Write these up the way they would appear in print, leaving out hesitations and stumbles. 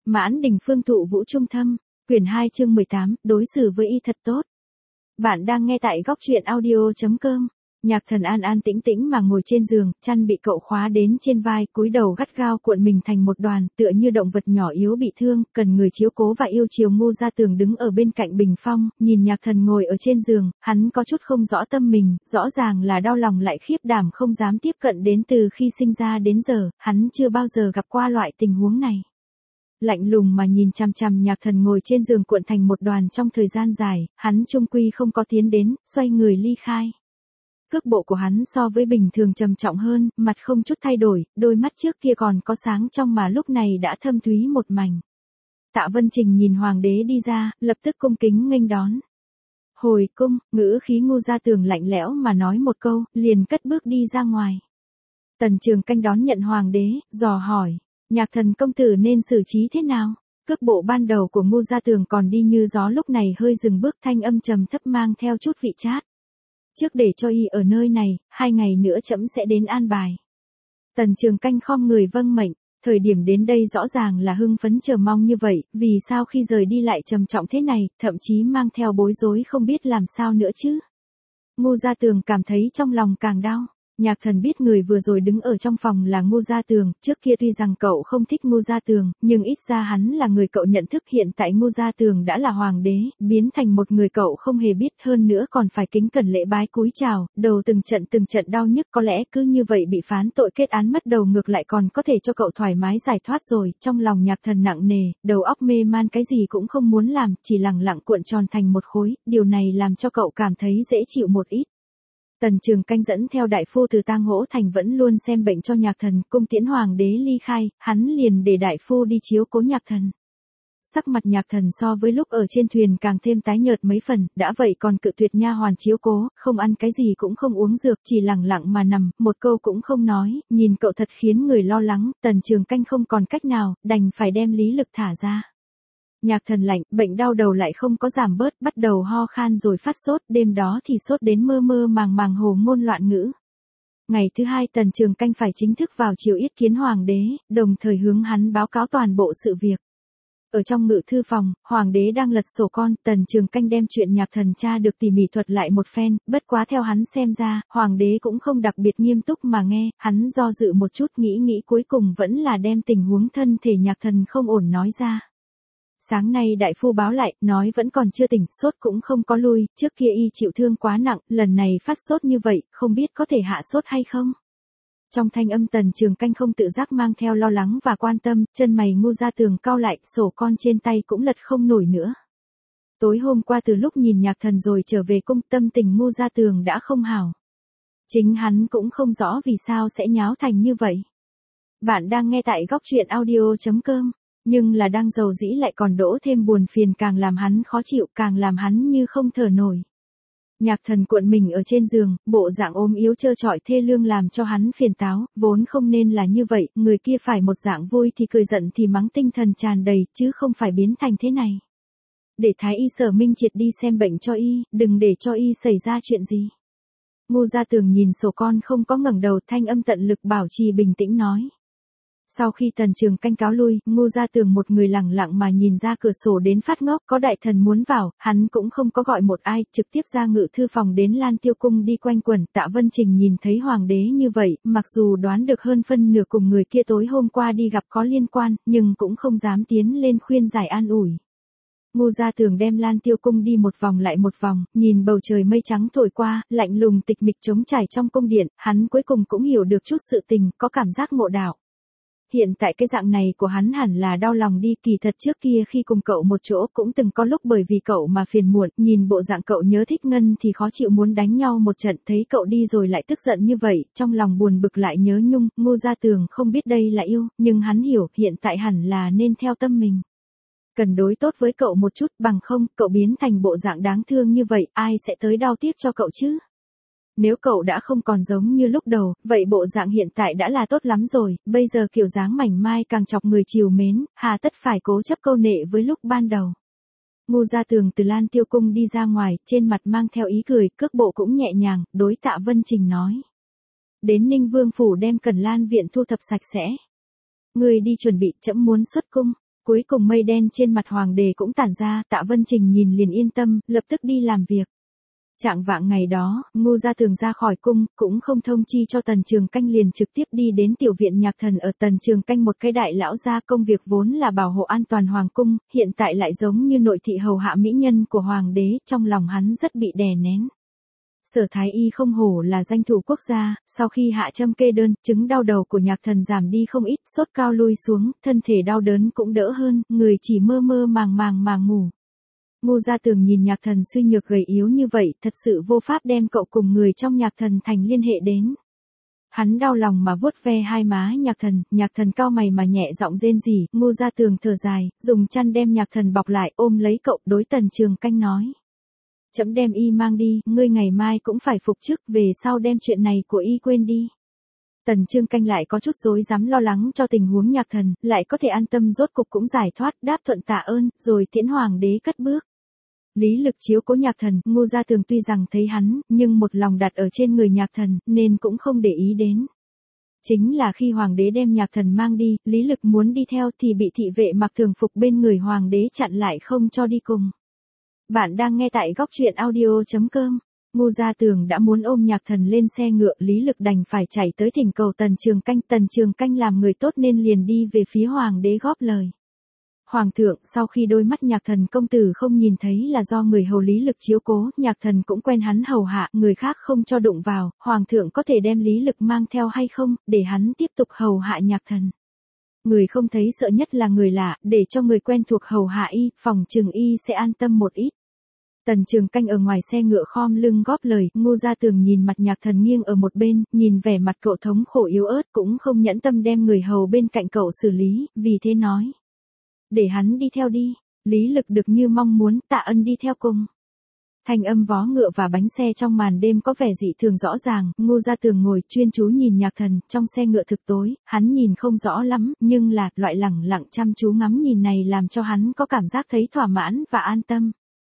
Mãn Đình Phương Thụ Vũ Trung Thâm, quyển 2 chương 18, đối xử với y thật tốt. Bạn đang nghe tại góc truyện audio.com. Nhạc Thần an an tĩnh tĩnh mà ngồi trên giường, chăn bị cậu khóa đến trên vai, cúi đầu gắt gao cuộn mình thành một đoàn, tựa như động vật nhỏ yếu bị thương, cần người chiếu cố và yêu chiều. Ngô Gia Tường đứng ở bên cạnh bình phong, nhìn Nhạc Thần ngồi ở trên giường, hắn có chút không rõ tâm mình, rõ ràng là đau lòng lại khiếp đảm không dám tiếp cận. Đến từ khi sinh ra đến giờ, hắn chưa bao giờ gặp qua loại tình huống này. Lạnh lùng mà nhìn chằm chằm Nhạc Thần ngồi trên giường cuộn thành một đoàn trong thời gian dài, hắn chung quy không có tiến đến, xoay người ly khai. Cước bộ của hắn so với bình thường trầm trọng hơn, mặt không chút thay đổi, đôi mắt trước kia còn có sáng trong mà lúc này đã thâm thúy một mảnh. Tạ Vân Trình nhìn hoàng đế đi ra, lập tức cung kính nghênh đón. Hồi cung, ngữ khí Ngô Gia Tường lạnh lẽo mà nói một câu, liền cất bước đi ra ngoài. Tần Trường Canh đón nhận hoàng đế, dò hỏi, Nhạc Thần công tử nên xử trí thế nào? Cước bộ ban đầu của Ngô Gia Tường còn đi như gió, lúc này hơi dừng bước, thanh âm trầm thấp mang theo chút vị chát. Trước để cho y ở nơi này, 2 ngày nữa trẫm sẽ đến an bài. Tần Trường Canh khom người vâng mệnh, thời điểm đến đây rõ ràng là hưng phấn chờ mong như vậy, vì sao khi rời đi lại trầm trọng thế này, thậm chí mang theo bối rối không biết làm sao nữa chứ. Ngô Gia Tường cảm thấy trong lòng càng đau. Nhạc Thần biết người vừa rồi đứng ở trong phòng là Ngô Gia Tường, trước kia tuy rằng cậu không thích Ngô Gia Tường, nhưng ít ra hắn là người cậu nhận thức. Hiện tại Ngô Gia Tường đã là hoàng đế, biến thành một người cậu không hề biết, hơn nữa còn phải kính cẩn lễ bái cúi chào, đầu từng trận đau nhức. Có lẽ cứ như vậy bị phán tội kết án mất đầu, ngược lại còn có thể cho cậu thoải mái giải thoát rồi. Trong lòng Nhạc Thần nặng nề, đầu óc mê man, cái gì cũng không muốn làm, chỉ lẳng lặng cuộn tròn thành một khối, điều này làm cho cậu cảm thấy dễ chịu một ít. Tần Trường Canh dẫn theo đại phu từ Tang Hỗ Thành vẫn luôn xem bệnh cho Nhạc Thần, cung tiễn hoàng đế ly khai, hắn liền để đại phu đi chiếu cố Nhạc Thần. Sắc mặt Nhạc Thần so với lúc ở trên thuyền càng thêm tái nhợt mấy phần, đã vậy còn cự tuyệt nha hoàn chiếu cố, không ăn cái gì cũng không uống dược, chỉ lẳng lặng mà nằm, một câu cũng không nói, nhìn cậu thật khiến người lo lắng. Tần Trường Canh không còn cách nào, đành phải đem lý lực thả ra. Nhạc Thần lạnh, bệnh đau đầu lại không có giảm bớt, bắt đầu ho khan rồi phát sốt, đêm đó thì sốt đến mơ mơ màng hồ ngôn loạn ngữ. Ngày thứ 2 Tần Trường Canh phải chính thức vào triều yết kiến hoàng đế, đồng thời hướng hắn báo cáo toàn bộ sự việc. Ở trong ngự thư phòng, hoàng đế đang lật sổ con, Tần Trường Canh đem chuyện Nhạc Thần tra được tỉ mỉ thuật lại một phen, bất quá theo hắn xem ra, hoàng đế cũng không đặc biệt nghiêm túc mà nghe, hắn do dự một chút nghĩ cuối cùng vẫn là đem tình huống thân thể Nhạc Thần không ổn nói ra. Sáng nay đại phu báo lại, nói vẫn còn chưa tỉnh, sốt cũng không có lui, trước kia y chịu thương quá nặng, lần này phát sốt như vậy, không biết có thể hạ sốt hay không. Trong thanh âm Tần Trường Canh không tự giác mang theo lo lắng và quan tâm, chân mày Ngô Gia Tường cau lại, sổ con trên tay cũng lật không nổi nữa. Tối hôm qua từ lúc nhìn Nhạc Thần rồi trở về cung, tâm tình Ngô Gia Tường đã không hảo. Chính hắn cũng không rõ vì sao sẽ nháo thành như vậy. Bạn đang nghe tại góc truyện audio.com. Nhưng là đang giàu dĩ lại còn đổ thêm buồn phiền, càng làm hắn khó chịu, càng làm hắn như không thở nổi. Nhạc Thần cuộn mình ở trên giường, bộ dạng ốm yếu trơ trọi thê lương làm cho hắn phiền táo, vốn không nên là như vậy, người kia phải một dạng vui thì cười, giận thì mắng, tinh thần tràn đầy, chứ không phải biến thành thế này. Để Thái y Sở Minh Triệt đi xem bệnh cho y, đừng để cho y xảy ra chuyện gì. Ngô Gia Tường nhìn sổ con không có ngẩng đầu, thanh âm tận lực bảo trì bình tĩnh nói. Sau khi Tần Trường Canh cáo lui, Ngô Gia Tường một người lẳng lặng mà nhìn ra cửa sổ đến phát ngốc, có đại thần muốn vào, hắn cũng không có gọi một ai, trực tiếp ra ngự thư phòng đến Lan Tiêu Cung đi quanh quẩn. Tạ Vân Trình nhìn thấy hoàng đế như vậy, mặc dù đoán được hơn phân nửa cùng người kia tối hôm qua đi gặp có liên quan, nhưng cũng không dám tiến lên khuyên giải an ủi. Ngô Gia Tường đem Lan Tiêu Cung đi một vòng lại một vòng, nhìn bầu trời mây trắng thổi qua, lạnh lùng tịch mịch trống trải trong cung điện, hắn cuối cùng cũng hiểu được chút sự tình, có cảm giác ngộ đạo. Hiện tại cái dạng này của hắn hẳn là đau lòng đi, kỳ thật trước kia khi cùng cậu một chỗ cũng từng có lúc bởi vì cậu mà phiền muộn, nhìn bộ dạng cậu nhớ Thích Ngân thì khó chịu muốn đánh nhau một trận, thấy cậu đi rồi lại tức giận như vậy, trong lòng buồn bực lại nhớ nhung. Ngô Gia Tường không biết đây là yêu, nhưng hắn hiểu hiện tại hẳn là nên theo tâm mình. Cần đối tốt với cậu một chút, bằng không, cậu biến thành bộ dạng đáng thương như vậy, ai sẽ tới đau tiếc cho cậu chứ? Nếu cậu đã không còn giống như lúc đầu, vậy bộ dạng hiện tại đã là tốt lắm rồi, bây giờ kiểu dáng mảnh mai càng chọc người trìu mến, hà tất phải cố chấp câu nệ với lúc ban đầu. Ngô Gia Tường từ Lan Tiêu Cung đi ra ngoài, trên mặt mang theo ý cười, cước bộ cũng nhẹ nhàng, đối Tạ Vân Trình nói. Đến Ninh Vương Phủ đem Cần Lan Viện thu thập sạch sẽ. Người đi chuẩn bị, trẫm muốn xuất cung. Cuối cùng mây đen trên mặt hoàng đế cũng tản ra, Tạ Vân Trình nhìn liền yên tâm, lập tức đi làm việc. Trạng vạng ngày đó, Ngô Gia Tường ra khỏi cung, cũng không thông chi cho Tần Trường Canh liền trực tiếp đi đến tiểu viện Nhạc Thần ở Tần Trường Canh một cái đại lão gia, công việc vốn là bảo hộ an toàn hoàng cung, hiện tại lại giống như nội thị hầu hạ mỹ nhân của hoàng đế, trong lòng hắn rất bị đè nén. Sở Thái Y không hổ là danh thủ quốc gia, sau khi hạ châm kê đơn, chứng đau đầu của Nhạc Thần giảm đi không ít, sốt cao lui xuống, thân thể đau đớn cũng đỡ hơn, người chỉ mơ mơ màng màng mà ngủ. Ngô Gia Tường nhìn Nhạc Thần suy nhược gầy yếu như vậy, thật sự vô pháp đem cậu cùng người trong Nhạc Thần thành liên hệ đến. Hắn đau lòng mà vuốt ve hai má Nhạc Thần cau mày mà nhẹ giọng rên rỉ, Ngô Gia Tường thở dài, dùng chăn đem Nhạc Thần bọc lại, ôm lấy cậu, đối Tần Trường Canh nói. Chấm đem y mang đi, ngươi ngày mai cũng phải phục chức, về sau đem chuyện này của y quên đi. Tần Trường Canh lại có chút rối rắm lo lắng cho tình huống Nhạc Thần, lại có thể an tâm rốt cục cũng giải thoát, đáp thuận tạ ơn, rồi tiễn hoàng đế cất bước. Lý Lực chiếu cố Nhạc Thần, Ngô Gia Tường tuy rằng thấy hắn, nhưng một lòng đặt ở trên người Nhạc Thần, nên cũng không để ý đến. Chính là khi hoàng đế đem Nhạc Thần mang đi, Lý Lực muốn đi theo thì bị thị vệ mặc thường phục bên người hoàng đế chặn lại không cho đi cùng. Bạn đang nghe tại góc truyện audio.com. Ngô Gia Tường đã muốn ôm Nhạc Thần lên xe ngựa, Lý Lực đành phải chạy tới thỉnh cầu Tần Trường Canh làm người tốt nên liền đi về phía hoàng đế góp lời. Hoàng thượng, sau khi đôi mắt Nhạc Thần công tử không nhìn thấy là do người hầu Lý Lực chiếu cố, Nhạc Thần cũng quen hắn hầu hạ, người khác không cho đụng vào, hoàng thượng có thể đem Lý Lực mang theo hay không, để hắn tiếp tục hầu hạ Nhạc Thần. Người không thấy sợ nhất là người lạ, để cho người quen thuộc hầu hạ y, phòng chừng y sẽ an tâm một ít. Tần Trường Canh ở ngoài xe ngựa khom lưng góp lời, Ngô Gia Tường nhìn mặt Nhạc Thần nghiêng ở một bên, nhìn vẻ mặt cậu thống khổ yếu ớt cũng không nhẫn tâm đem người hầu bên cạnh cậu xử lý, vì thế nói. Để hắn đi theo đi, Lý Lực được như mong muốn, tạ ân đi theo cùng. Thanh âm vó ngựa và bánh xe trong màn đêm có vẻ dị thường rõ ràng, Ngô Gia Tường ngồi chuyên chú nhìn Nhạc Thần, trong xe ngựa thực tối, hắn nhìn không rõ lắm, nhưng là, loại lẳng lặng chăm chú ngắm nhìn này làm cho hắn có cảm giác thấy thỏa mãn và an tâm.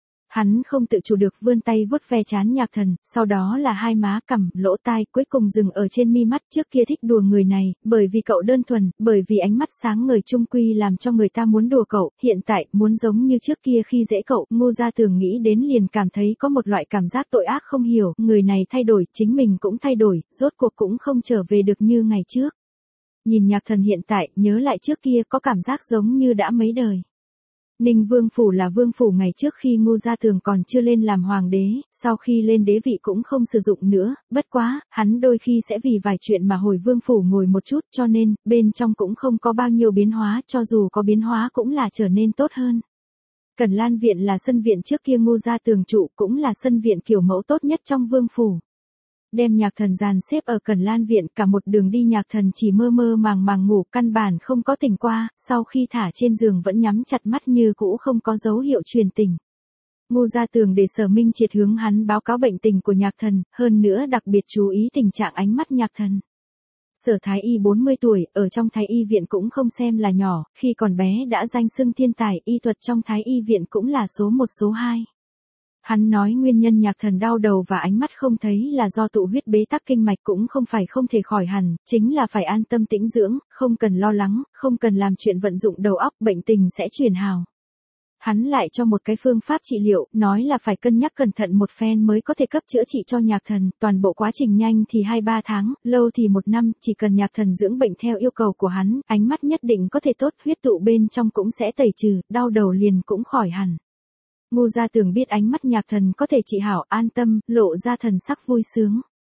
Hắn không tự chủ được vươn tay vuốt ve trán Nhạc Thần, sau đó là hai má, cằm, lỗ tai, cuối cùng dừng ở trên mi mắt. Trước kia thích đùa người này, bởi vì cậu đơn thuần, bởi vì ánh mắt sáng ngời trung quy làm cho người ta muốn đùa cậu, hiện tại, muốn giống như trước kia khi dễ cậu, Ngô Gia Tường nghĩ đến liền cảm thấy có một loại cảm giác tội ác không hiểu, người này thay đổi, chính mình cũng thay đổi, rốt cuộc cũng không trở về được như ngày trước. Nhìn Nhạc Thần hiện tại, nhớ lại trước kia có cảm giác giống như đã mấy đời. Ninh Vương Phủ là vương phủ ngày trước khi Ngô Gia Tường còn chưa lên làm hoàng đế, sau khi lên đế vị cũng không sử dụng nữa, bất quá, hắn đôi khi sẽ vì vài chuyện mà hồi vương phủ ngồi một chút cho nên, bên trong cũng không có bao nhiêu biến hóa, cho dù có biến hóa cũng là trở nên tốt hơn. Cẩn Lan Viện là sân viện trước kia Ngô Gia Tường trụ, cũng là sân viện kiểu mẫu tốt nhất trong vương phủ. Đem Nhạc Thần dàn xếp ở Cẩn Lan Viện, cả một đường đi Nhạc Thần chỉ mơ mơ màng màng ngủ, căn bản không có tỉnh qua, sau khi thả trên giường vẫn nhắm chặt mắt như cũ không có dấu hiệu truyền tỉnh. Ngô Gia Tường để Sở Minh Triệt hướng hắn báo cáo bệnh tình của Nhạc Thần, hơn nữa đặc biệt chú ý tình trạng ánh mắt Nhạc Thần. Sở Thái Y 40 tuổi, ở trong Thái Y Viện cũng không xem là nhỏ, khi còn bé đã danh xưng thiên tài, y thuật trong Thái Y Viện cũng là số 1 số 2. Hắn nói nguyên nhân Nhạc Thần đau đầu và ánh mắt không thấy là do tụ huyết bế tắc kinh mạch, cũng không phải không thể khỏi hẳn, chính là phải an tâm tĩnh dưỡng, không cần lo lắng, không cần làm chuyện vận dụng đầu óc, bệnh tình sẽ chuyển hào. Hắn lại cho một cái phương pháp trị liệu, nói là phải cân nhắc cẩn thận một phen mới có thể cấp chữa trị cho Nhạc Thần, toàn bộ quá trình nhanh thì 2-3 tháng, lâu thì 1 năm, chỉ cần Nhạc Thần dưỡng bệnh theo yêu cầu của hắn, ánh mắt nhất định có thể tốt, huyết tụ bên trong cũng sẽ tẩy trừ, đau đầu liền cũng khỏi hẳn. Ngô Gia Tường biết ánh mắt Nhạc Thần có thể trị hảo, an tâm, lộ ra thần sắc vui sướng.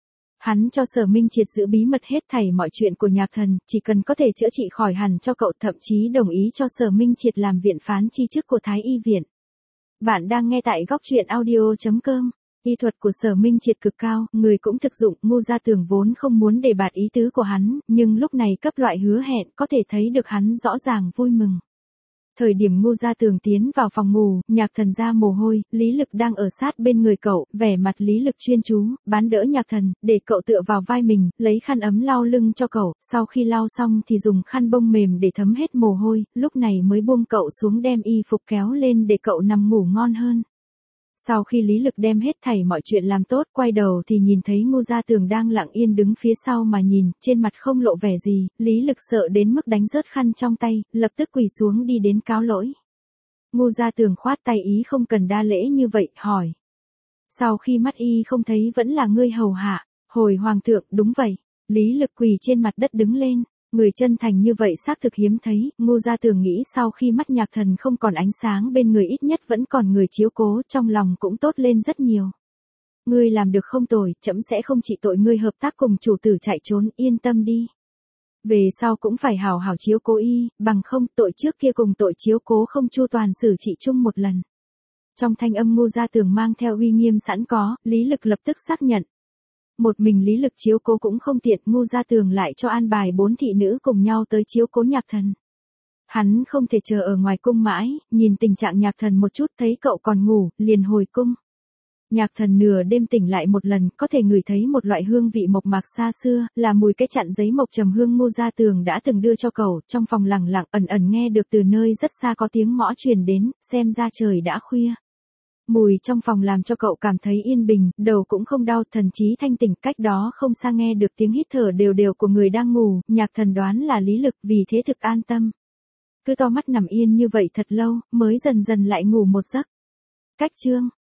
Hắn cho Sở Minh Triệt giữ bí mật hết thảy mọi chuyện của Nhạc Thần, chỉ cần có thể chữa trị khỏi hẳn cho cậu, thậm chí đồng ý cho Sở Minh Triệt làm viện phán chi chức của Thái Y Viện. Bạn đang nghe tại góc truyện audio.com. Y thuật của Sở Minh Triệt cực cao, người cũng thực dụng, Ngô Gia Tường vốn không muốn đề bạt ý tứ của hắn, nhưng lúc này cấp loại hứa hẹn, có thể thấy được hắn rõ ràng vui mừng. Thời điểm Ngô Gia Tường tiến vào phòng ngủ, Nhạc Thần ra mồ hôi, Lý Lực đang ở sát bên người cậu, vẻ mặt Lý Lực chuyên chú, bán đỡ Nhạc Thần, để cậu tựa vào vai mình, lấy khăn ấm lau lưng cho cậu, sau khi lau xong thì dùng khăn bông mềm để thấm hết mồ hôi, lúc này mới buông cậu xuống đem y phục kéo lên để cậu nằm ngủ ngon hơn. Sau khi Lý Lực đem hết thảy mọi chuyện làm tốt, quay đầu thì nhìn thấy Ngô Gia Tường đang lặng yên đứng phía sau mà nhìn, trên mặt không lộ vẻ gì, Lý Lực sợ đến mức đánh rớt khăn trong tay, lập tức quỳ xuống đi đến cáo lỗi. Ngô Gia Tường khoát tay ý không cần đa lễ như vậy, hỏi. Sau khi mắt y không thấy vẫn là ngươi hầu hạ, hồi hoàng thượng, đúng vậy. Lý Lực quỳ trên mặt đất đứng lên, người chân thành như vậy xác thực hiếm thấy, Ngô Gia Tường nghĩ sau khi mắt Nhạc Thần không còn ánh sáng bên người ít nhất vẫn còn người chiếu cố, trong lòng cũng tốt lên rất nhiều. Ngươi làm được không tồi, trẫm sẽ không trị tội ngươi hợp tác cùng chủ tử chạy trốn, yên tâm đi. Về sau cũng phải hảo hảo chiếu cố y, bằng không tội trước kia cùng tội chiếu cố không chu toàn xử trị chung một lần. Trong thanh âm Ngô Gia Tường mang theo uy nghiêm sẵn có, Lý Lực lập tức xác nhận. Một mình Lý Lực chiếu cố cũng không tiện, Ngô Gia Tường lại cho an bài 4 thị nữ cùng nhau tới chiếu cố Nhạc Thần. Hắn không thể chờ ở ngoài cung mãi, nhìn tình trạng Nhạc Thần một chút thấy cậu còn ngủ, liền hồi cung. Nhạc Thần nửa đêm tỉnh lại một lần, có thể ngửi thấy một loại hương vị mộc mạc xa xưa, là mùi cái chặn giấy mộc trầm hương Ngô Gia Tường đã từng đưa cho cậu, trong phòng lẳng lặng ẩn ẩn nghe được từ nơi rất xa có tiếng mõ truyền đến, xem ra trời đã khuya. Mùi trong phòng làm cho cậu cảm thấy yên bình, đầu cũng không đau, thần trí thanh tỉnh, cách đó không xa nghe được tiếng hít thở đều đều của người đang ngủ, Nhạc Thần đoán là Lý Lực, vì thế thực an tâm. Cứ to mắt nằm yên như vậy thật lâu, mới dần dần lại ngủ một giấc. Cách chương